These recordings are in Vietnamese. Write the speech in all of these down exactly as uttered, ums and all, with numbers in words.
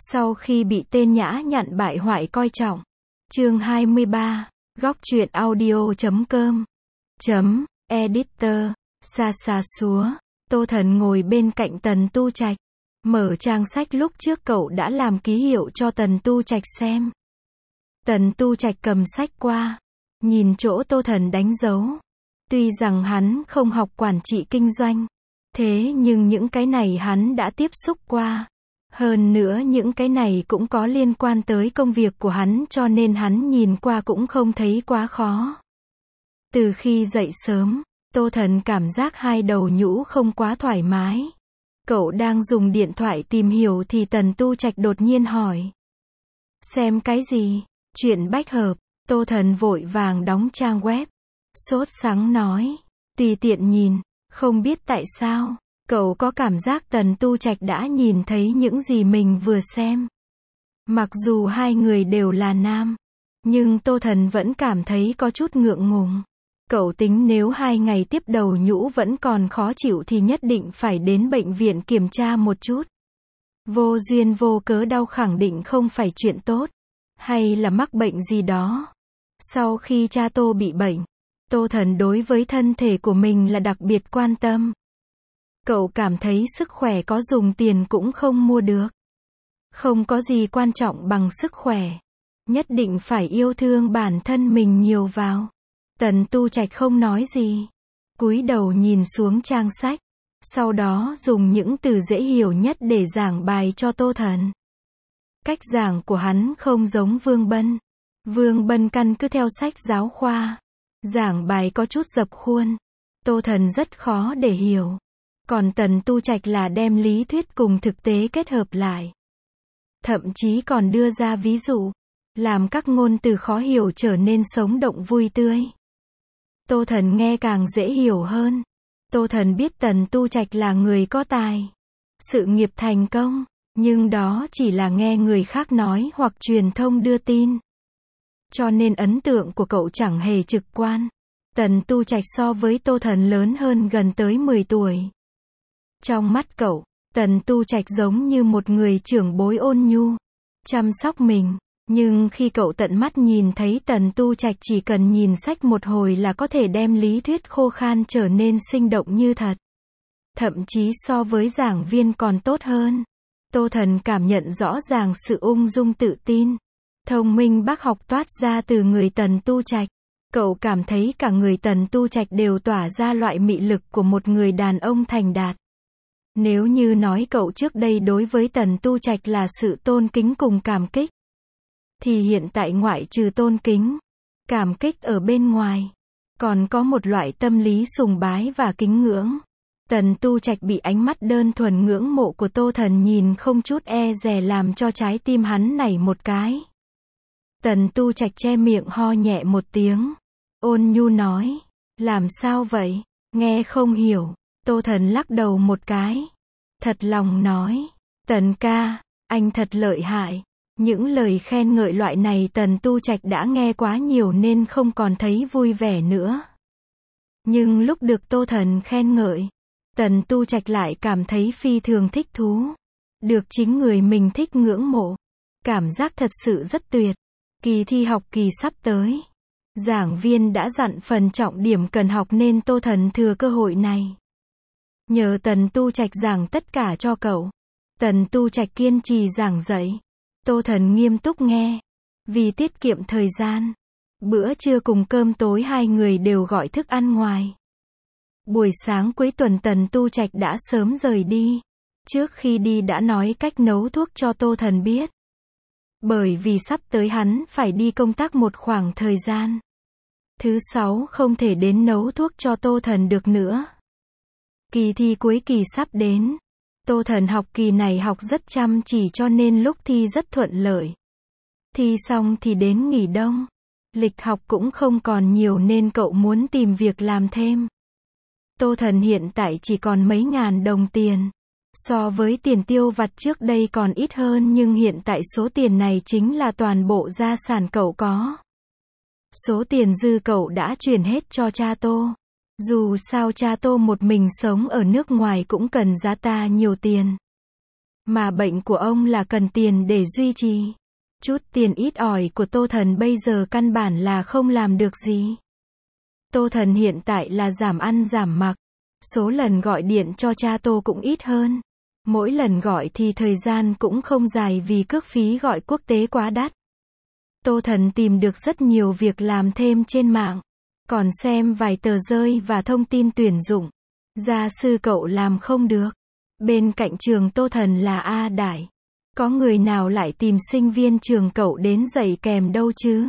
Sau khi bị tên nhã nhặn bại hoại coi trọng. Chương hai mươi ba, góc truyện audio chấm com. Chấm, editor, xa xa xúa. Tô Thần ngồi bên cạnh Tần Tu Trạch. Mở trang sách lúc trước cậu đã làm ký hiệu cho Tần Tu Trạch xem. Tần Tu Trạch cầm sách qua. Nhìn chỗ Tô Thần đánh dấu. Tuy rằng hắn không học quản trị kinh doanh. Thế nhưng những cái này hắn đã tiếp xúc qua. Hơn nữa những cái này cũng có liên quan tới công việc của hắn cho nên hắn nhìn qua cũng không thấy quá khó. Từ khi dậy sớm, Tô Thần cảm giác hai đầu nhũ không quá thoải mái. Cậu đang dùng điện thoại tìm hiểu thì Tần Tu Trạch đột nhiên hỏi. Xem cái gì? Chuyện bách hợp. Tô Thần vội vàng đóng trang web. Sốt sắng nói. Tùy tiện nhìn, không biết tại sao. Cậu có cảm giác Tần Tu Trạch đã nhìn thấy những gì mình vừa xem. Mặc dù hai người đều là nam, nhưng Tô Thần vẫn cảm thấy có chút ngượng ngùng. Cậu tính nếu hai ngày tiếp đầu nhũ vẫn còn khó chịu thì nhất định phải đến bệnh viện kiểm tra một chút. Vô duyên vô cớ đau khẳng định không phải chuyện tốt. Hay là mắc bệnh gì đó. Sau khi cha Tô bị bệnh, Tô Thần đối với thân thể của mình là đặc biệt quan tâm. Cậu cảm thấy sức khỏe có dùng tiền cũng không mua được. Không có gì quan trọng bằng sức khỏe. Nhất định phải yêu thương bản thân mình nhiều vào. Tần Tu Trạch không nói gì. Cúi đầu nhìn xuống trang sách. Sau đó dùng những từ dễ hiểu nhất để giảng bài cho Tô Thần. Cách giảng của hắn không giống Vương Bân. Vương Bân căn cứ theo sách giáo khoa. Giảng bài có chút dập khuôn. Tô Thần rất khó để hiểu. Còn Tần Tu Trạch là đem lý thuyết cùng thực tế kết hợp lại. Thậm chí còn đưa ra ví dụ. Làm các ngôn từ khó hiểu trở nên sống động vui tươi. Tô Thần nghe càng dễ hiểu hơn. Tô Thần biết Tần Tu Trạch là người có tài. Sự nghiệp thành công. Nhưng đó chỉ là nghe người khác nói hoặc truyền thông đưa tin. Cho nên ấn tượng của cậu chẳng hề trực quan. Tần Tu Trạch so với Tô Thần lớn hơn gần tới mười tuổi. Trong mắt cậu, Tần Tu Trạch giống như một người trưởng bối ôn nhu, chăm sóc mình. Nhưng khi cậu tận mắt nhìn thấy Tần Tu Trạch chỉ cần nhìn sách một hồi là có thể đem lý thuyết khô khan trở nên sinh động như thật. Thậm chí so với giảng viên còn tốt hơn. Tô Thần cảm nhận rõ ràng sự ung dung tự tin, thông minh bác học toát ra từ người Tần Tu Trạch. Cậu cảm thấy cả người Tần Tu Trạch đều tỏa ra loại mị lực của một người đàn ông thành đạt. Nếu như nói cậu trước đây đối với Tần Tu Trạch là sự tôn kính cùng cảm kích, thì hiện tại ngoại trừ tôn kính, cảm kích ở bên ngoài, còn có một loại tâm lý sùng bái và kính ngưỡng. Tần Tu Trạch bị ánh mắt đơn thuần ngưỡng mộ của Tô Thần nhìn không chút e dè làm cho trái tim hắn nảy một cái. Tần Tu Trạch che miệng ho nhẹ một tiếng. Ôn nhu nói. Làm sao vậy? Nghe không hiểu. Tô Thần lắc đầu một cái. Thật lòng nói. Tần ca, anh thật lợi hại. Những lời khen ngợi loại này Tần Tu Trạch đã nghe quá nhiều nên không còn thấy vui vẻ nữa. Nhưng lúc được Tô Thần khen ngợi, Tần Tu Trạch lại cảm thấy phi thường thích thú. Được chính người mình thích ngưỡng mộ. Cảm giác thật sự rất tuyệt. Kỳ thi học kỳ sắp tới. Giảng viên đã dặn phần trọng điểm cần học nên Tô Thần thừa cơ hội này. Nhờ Tần Tu Trạch giảng tất cả cho cậu. Tần Tu Trạch kiên trì giảng dạy. Tô Thần nghiêm túc nghe. Vì tiết kiệm thời gian. Bữa trưa cùng cơm tối hai người đều gọi thức ăn ngoài. Buổi sáng cuối tuần Tần Tu Trạch đã sớm rời đi. Trước khi đi đã nói cách nấu thuốc cho Tô Thần biết. Bởi vì sắp tới hắn phải đi công tác một khoảng thời gian. Thứ sáu không thể đến nấu thuốc cho Tô Thần được nữa. Kỳ thi cuối kỳ sắp đến. Tô Thần học kỳ này học rất chăm chỉ cho nên lúc thi rất thuận lợi. Thi xong thì đến nghỉ đông. Lịch học cũng không còn nhiều nên cậu muốn tìm việc làm thêm. Tô Thần hiện tại chỉ còn mấy ngàn đồng tiền. So với tiền tiêu vặt trước đây còn ít hơn nhưng hiện tại số tiền này chính là toàn bộ gia sản cậu có. Số tiền dư cậu đã chuyển hết cho cha Tô. Dù sao cha Tô một mình sống ở nước ngoài cũng cần giá ta nhiều tiền. Mà bệnh của ông là cần tiền để duy trì. Chút tiền ít ỏi của Tô Thần bây giờ căn bản là không làm được gì. Tô Thần hiện tại là giảm ăn giảm mặc. Số lần gọi điện cho cha Tô cũng ít hơn. Mỗi lần gọi thì thời gian cũng không dài vì cước phí gọi quốc tế quá đắt. Tô Thần tìm được rất nhiều việc làm thêm trên mạng. Còn xem vài tờ rơi và thông tin tuyển dụng. Gia sư cậu làm không được. Bên cạnh trường Tô Thần là A Đại. Có người nào lại tìm sinh viên trường cậu đến dạy kèm đâu chứ?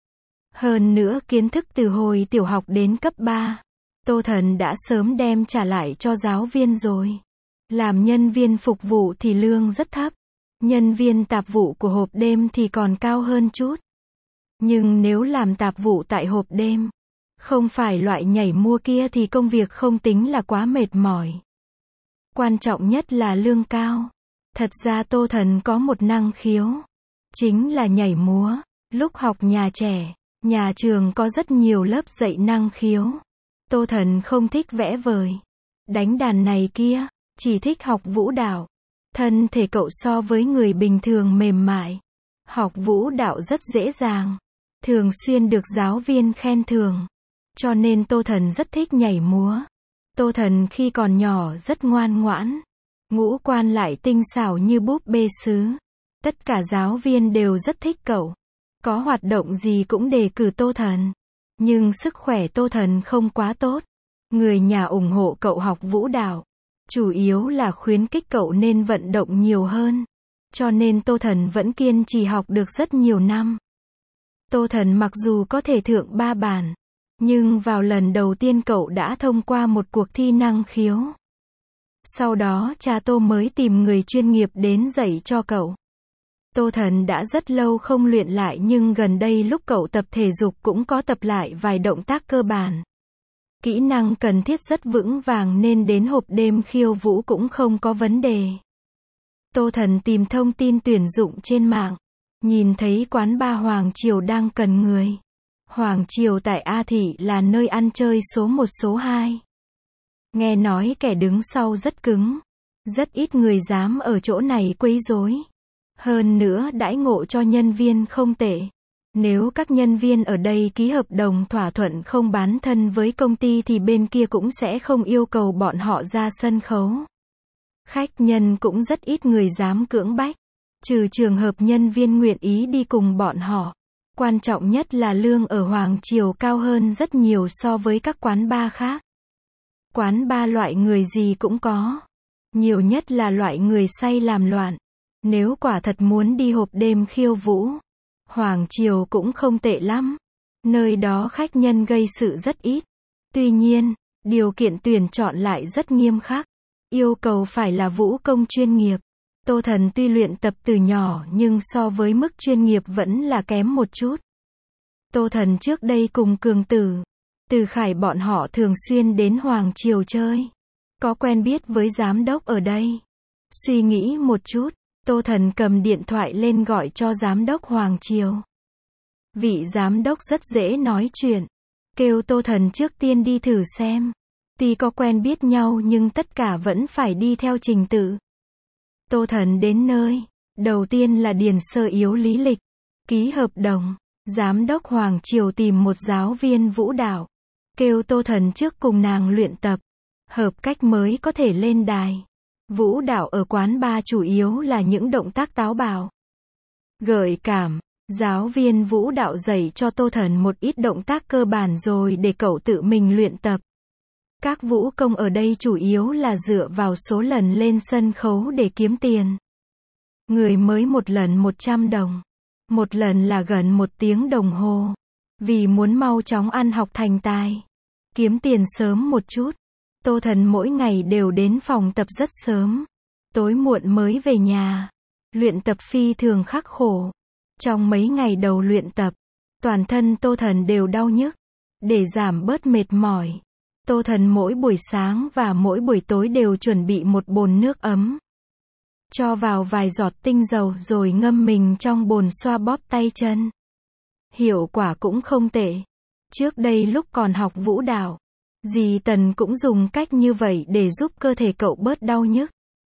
Hơn nữa kiến thức từ hồi tiểu học đến cấp ba. Tô Thần đã sớm đem trả lại cho giáo viên rồi. Làm nhân viên phục vụ thì lương rất thấp. Nhân viên tạp vụ của hộp đêm thì còn cao hơn chút. Nhưng nếu làm tạp vụ tại hộp đêm, không phải loại nhảy mua kia thì công việc không tính là quá mệt mỏi. Quan trọng nhất là lương cao. Thật ra Tô Thần có một năng khiếu. Chính là nhảy múa. Lúc học nhà trẻ, nhà trường có rất nhiều lớp dạy năng khiếu. Tô Thần không thích vẽ vời, đánh đàn này kia, chỉ thích học vũ đạo. Thân thể cậu so với người bình thường mềm mại. Học vũ đạo rất dễ dàng. Thường xuyên được giáo viên khen thưởng. Cho nên Tô Thần rất thích nhảy múa. Tô Thần khi còn nhỏ rất ngoan ngoãn. Ngũ quan lại tinh xảo như búp bê sứ. Tất cả giáo viên đều rất thích cậu. Có hoạt động gì cũng đề cử Tô Thần. Nhưng sức khỏe Tô Thần không quá tốt. Người nhà ủng hộ cậu học vũ đạo. Chủ yếu là khuyến khích cậu nên vận động nhiều hơn. Cho nên Tô Thần vẫn kiên trì học được rất nhiều năm. Tô Thần mặc dù có thể thượng ba bản, nhưng vào lần đầu tiên cậu đã thông qua một cuộc thi năng khiếu. Sau đó cha Tô mới tìm người chuyên nghiệp đến dạy cho cậu. Tô Thần đã rất lâu không luyện lại nhưng gần đây lúc cậu tập thể dục cũng có tập lại vài động tác cơ bản. Kỹ năng cần thiết rất vững vàng nên đến hộp đêm khiêu vũ cũng không có vấn đề. Tô Thần tìm thông tin tuyển dụng trên mạng. Nhìn thấy quán bar Hoàng Triều đang cần người. Hoàng Triều tại A Thị là nơi ăn chơi số một số hai. Nghe nói kẻ đứng sau rất cứng. Rất ít người dám ở chỗ này quấy rối. Hơn nữa đãi ngộ cho nhân viên không tệ. Nếu các nhân viên ở đây ký hợp đồng thỏa thuận không bán thân với công ty thì bên kia cũng sẽ không yêu cầu bọn họ ra sân khấu. Khách nhân cũng rất ít người dám cưỡng bách. Trừ trường hợp nhân viên nguyện ý đi cùng bọn họ. Quan trọng nhất là lương ở Hoàng Triều cao hơn rất nhiều so với các quán bar khác. Quán bar loại người gì cũng có. Nhiều nhất là loại người say làm loạn. Nếu quả thật muốn đi hộp đêm khiêu vũ, Hoàng Triều cũng không tệ lắm. Nơi đó khách nhân gây sự rất ít. Tuy nhiên, điều kiện tuyển chọn lại rất nghiêm khắc. Yêu cầu phải là vũ công chuyên nghiệp. Tô Thần tuy luyện tập từ nhỏ nhưng so với mức chuyên nghiệp vẫn là kém một chút. Tô Thần trước đây cùng Cường Tử, Từ Khải bọn họ thường xuyên đến Hoàng Triều chơi. Có quen biết với giám đốc ở đây. Suy nghĩ một chút, Tô Thần cầm điện thoại lên gọi cho giám đốc Hoàng Triều. Vị giám đốc rất dễ nói chuyện. Kêu Tô Thần trước tiên đi thử xem. Tuy có quen biết nhau nhưng tất cả vẫn phải đi theo trình tự. Tô Thần đến nơi. Đầu tiên là điền sơ yếu lý lịch. Ký hợp đồng. Giám đốc Hoàng Triều tìm một giáo viên vũ đạo. Kêu Tô Thần trước cùng nàng luyện tập. Hợp cách mới có thể lên đài. Vũ đạo ở quán bar chủ yếu là những động tác táo bạo, gợi cảm. Giáo viên vũ đạo dạy cho Tô Thần một ít động tác cơ bản rồi để cậu tự mình luyện tập. Các vũ công ở đây chủ yếu là dựa vào số lần lên sân khấu để kiếm tiền. Người mới một lần một trăm đồng. Một lần là gần một tiếng đồng hồ. Vì muốn mau chóng ăn học thành tài. Kiếm tiền sớm một chút. Tô Thần mỗi ngày đều đến phòng tập rất sớm. Tối muộn mới về nhà. Luyện tập phi thường khắc khổ. Trong mấy ngày đầu luyện tập, toàn thân Tô Thần đều đau nhức. Để giảm bớt mệt mỏi, Tô Thần mỗi buổi sáng và mỗi buổi tối đều chuẩn bị một bồn nước ấm. Cho vào vài giọt tinh dầu rồi ngâm mình trong bồn xoa bóp tay chân. Hiệu quả cũng không tệ. Trước đây lúc còn học vũ đạo, dì Tần cũng dùng cách như vậy để giúp cơ thể cậu bớt đau nhức.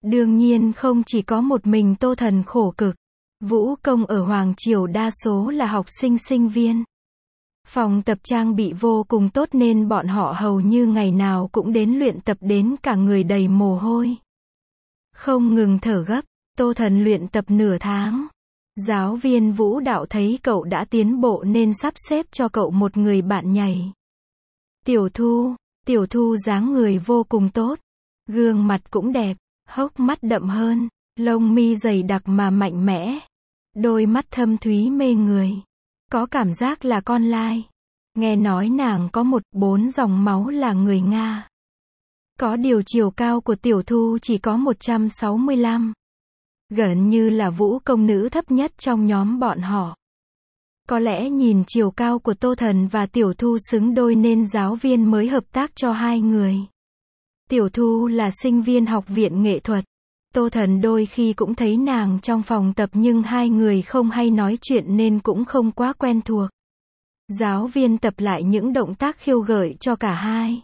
Đương nhiên không chỉ có một mình Tô Thần khổ cực. Vũ công ở Hoàng Triều đa số là học sinh sinh viên. Phòng tập trang bị vô cùng tốt nên bọn họ hầu như ngày nào cũng đến luyện tập đến cả người đầy mồ hôi. Không ngừng thở gấp, Tô Thần luyện tập nửa tháng. Giáo viên vũ đạo thấy cậu đã tiến bộ nên sắp xếp cho cậu một người bạn nhảy. Tiểu Thu, Tiểu Thu dáng người vô cùng tốt. Gương mặt cũng đẹp, hốc mắt đậm hơn, lông mi dày đặc mà mạnh mẽ. Đôi mắt thâm thúy mê người. Có cảm giác là con lai. Nghe nói nàng có một, bốn dòng máu là người Nga. Có điều chiều cao của Tiểu Thu chỉ có một trăm sáu mươi lăm. Gần như là vũ công nữ thấp nhất trong nhóm bọn họ. Có lẽ nhìn chiều cao của Tô Thần và Tiểu Thu xứng đôi nên giáo viên mới hợp tác cho hai người. Tiểu Thu là sinh viên học viện nghệ thuật. Tô Thần đôi khi cũng thấy nàng trong phòng tập nhưng hai người không hay nói chuyện nên cũng không quá quen thuộc. Giáo viên tập lại những động tác khiêu gợi cho cả hai.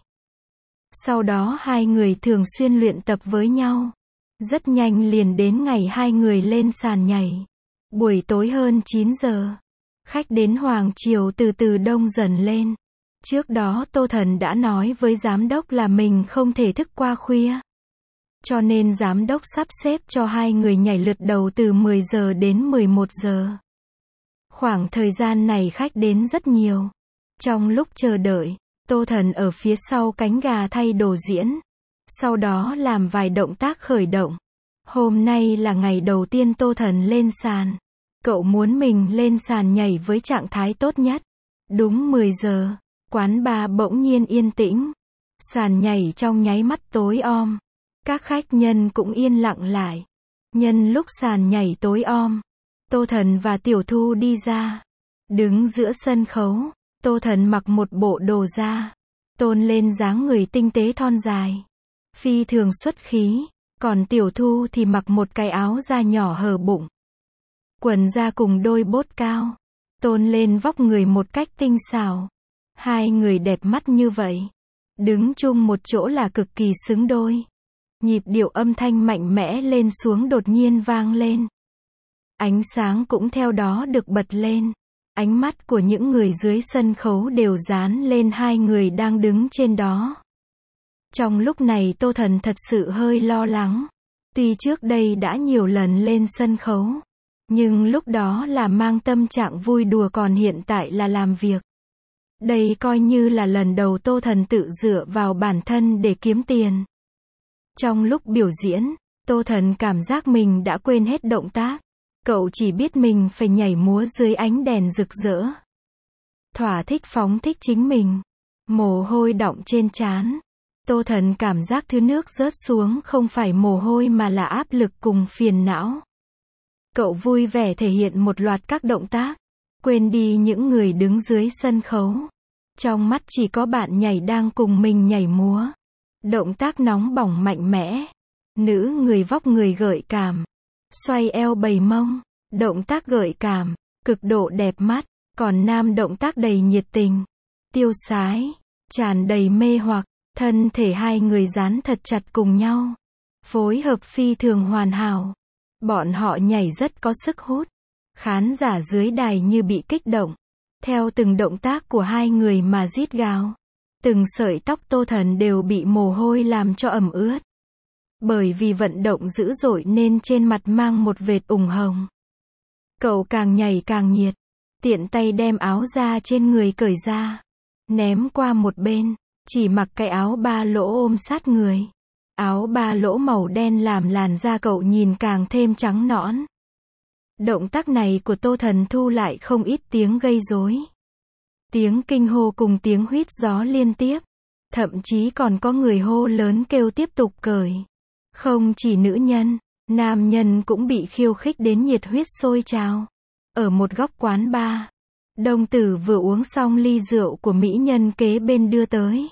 Sau đó hai người thường xuyên luyện tập với nhau. Rất nhanh liền đến ngày hai người lên sàn nhảy. Buổi tối hơn chín giờ. Khách đến Hoàng Triều từ từ đông dần lên. Trước đó Tô Thần đã nói với giám đốc là mình không thể thức qua khuya. Cho nên giám đốc sắp xếp cho hai người nhảy lượt đầu từ mười giờ đến mười một giờ. Khoảng thời gian này khách đến rất nhiều. Trong lúc chờ đợi, Tô Thần ở phía sau cánh gà thay đồ diễn. Sau đó làm vài động tác khởi động. Hôm nay là ngày đầu tiên Tô Thần lên sàn. Cậu muốn mình lên sàn nhảy với trạng thái tốt nhất. Đúng mười giờ, quán bar bỗng nhiên yên tĩnh. Sàn nhảy trong nháy mắt tối om. Các khách nhân cũng yên lặng lại. Nhân lúc sàn nhảy tối om, Tô Thần và Tiểu Thu đi ra. Đứng giữa sân khấu, Tô Thần mặc một bộ đồ da. Tôn lên dáng người tinh tế thon dài. Phi thường xuất khí. Còn Tiểu Thu thì mặc một cái áo da nhỏ hở bụng. Quần da cùng đôi bốt cao. Tôn lên vóc người một cách tinh xảo. Hai người đẹp mắt như vậy. Đứng chung một chỗ là cực kỳ xứng đôi. Nhịp điệu âm thanh mạnh mẽ lên xuống đột nhiên vang lên. Ánh sáng cũng theo đó được bật lên. Ánh mắt của những người dưới sân khấu đều dán lên hai người đang đứng trên đó. Trong lúc này Tô Thần thật sự hơi lo lắng. Tuy trước đây đã nhiều lần lên sân khấu. Nhưng lúc đó là mang tâm trạng vui đùa còn hiện tại là làm việc. Đây coi như là lần đầu Tô Thần tự dựa vào bản thân để kiếm tiền. Trong lúc biểu diễn, Tô Thần cảm giác mình đã quên hết động tác. Cậu chỉ biết mình phải nhảy múa dưới ánh đèn rực rỡ. Thỏa thích phóng thích chính mình. Mồ hôi đọng trên trán. Tô Thần cảm giác thứ nước rớt xuống không phải mồ hôi mà là áp lực cùng phiền não. Cậu vui vẻ thể hiện một loạt các động tác. Quên đi những người đứng dưới sân khấu. Trong mắt chỉ có bạn nhảy đang cùng mình nhảy múa. Động tác nóng bỏng mạnh mẽ. Nữ người vóc người gợi cảm. Xoay eo bầy mông. Động tác gợi cảm. Cực độ đẹp mắt. Còn nam động tác đầy nhiệt tình. Tiêu sái. Tràn đầy mê hoặc. Thân thể hai người dán thật chặt cùng nhau. Phối hợp phi thường hoàn hảo. Bọn họ nhảy rất có sức hút. Khán giả dưới đài như bị kích động. Theo từng động tác của hai người mà rít gào. Từng sợi tóc Tô Thần đều bị mồ hôi làm cho ẩm ướt. Bởi vì vận động dữ dội nên trên mặt mang một vệt ửng hồng. Cậu càng nhảy càng nhiệt. Tiện tay đem áo da trên người cởi ra. Ném qua một bên. Chỉ mặc cái áo ba lỗ ôm sát người. Áo ba lỗ màu đen làm làn da cậu nhìn càng thêm trắng nõn. Động tác này của Tô Thần thu lại không ít tiếng gây rối. Tiếng kinh hô cùng tiếng huýt gió liên tiếp. Thậm chí còn có người hô lớn kêu tiếp tục cởi. Không chỉ nữ nhân, nam nhân cũng bị khiêu khích đến nhiệt huyết sôi trào. Ở một góc quán bar, đồng tử vừa uống xong ly rượu của mỹ nhân kế bên đưa tới.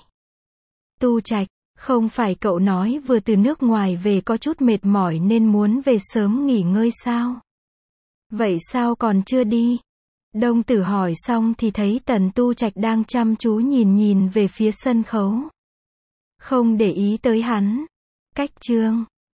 Tu Trạch, không phải cậu nói vừa từ nước ngoài về có chút mệt mỏi nên muốn về sớm nghỉ ngơi sao? Vậy sao còn chưa đi? Đồng tử hỏi xong thì thấy Tần Tu Trạch đang chăm chú nhìn nhìn về phía sân khấu. Không để ý tới hắn. Cách chương